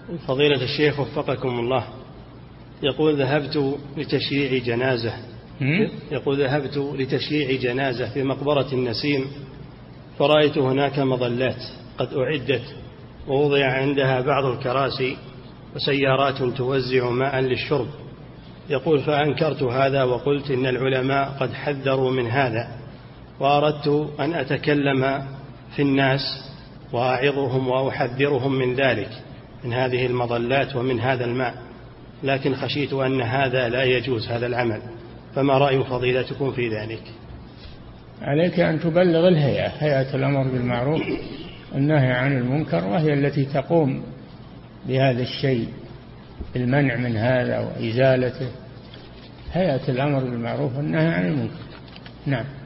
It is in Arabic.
فضيلة الشيخ وفقكم الله، يقول ذهبت لتشييع جنازة في مقبرة النسيم، فرأيت هناك مظلات قد أعدت ووضع عندها بعض الكراسي وسيارات توزع ماء للشرب. يقول فأنكرت هذا وقلت إن العلماء قد حذروا من هذا، وأردت أن أتكلم في الناس وأعظهم وأحذرهم من ذلك، من هذه المظلات ومن هذا الماء، لكن خشيت أن هذا لا يجوز هذا العمل، فما رأي فضيلتكم في ذلك؟ عليك أن تبلغ هيئة الأمر بالمعروف والنهي عن المنكر، وهي التي تقوم بهذا الشيء، المنع من هذا وإزالته، هيئة الأمر بالمعروف والنهي عن المنكر. نعم.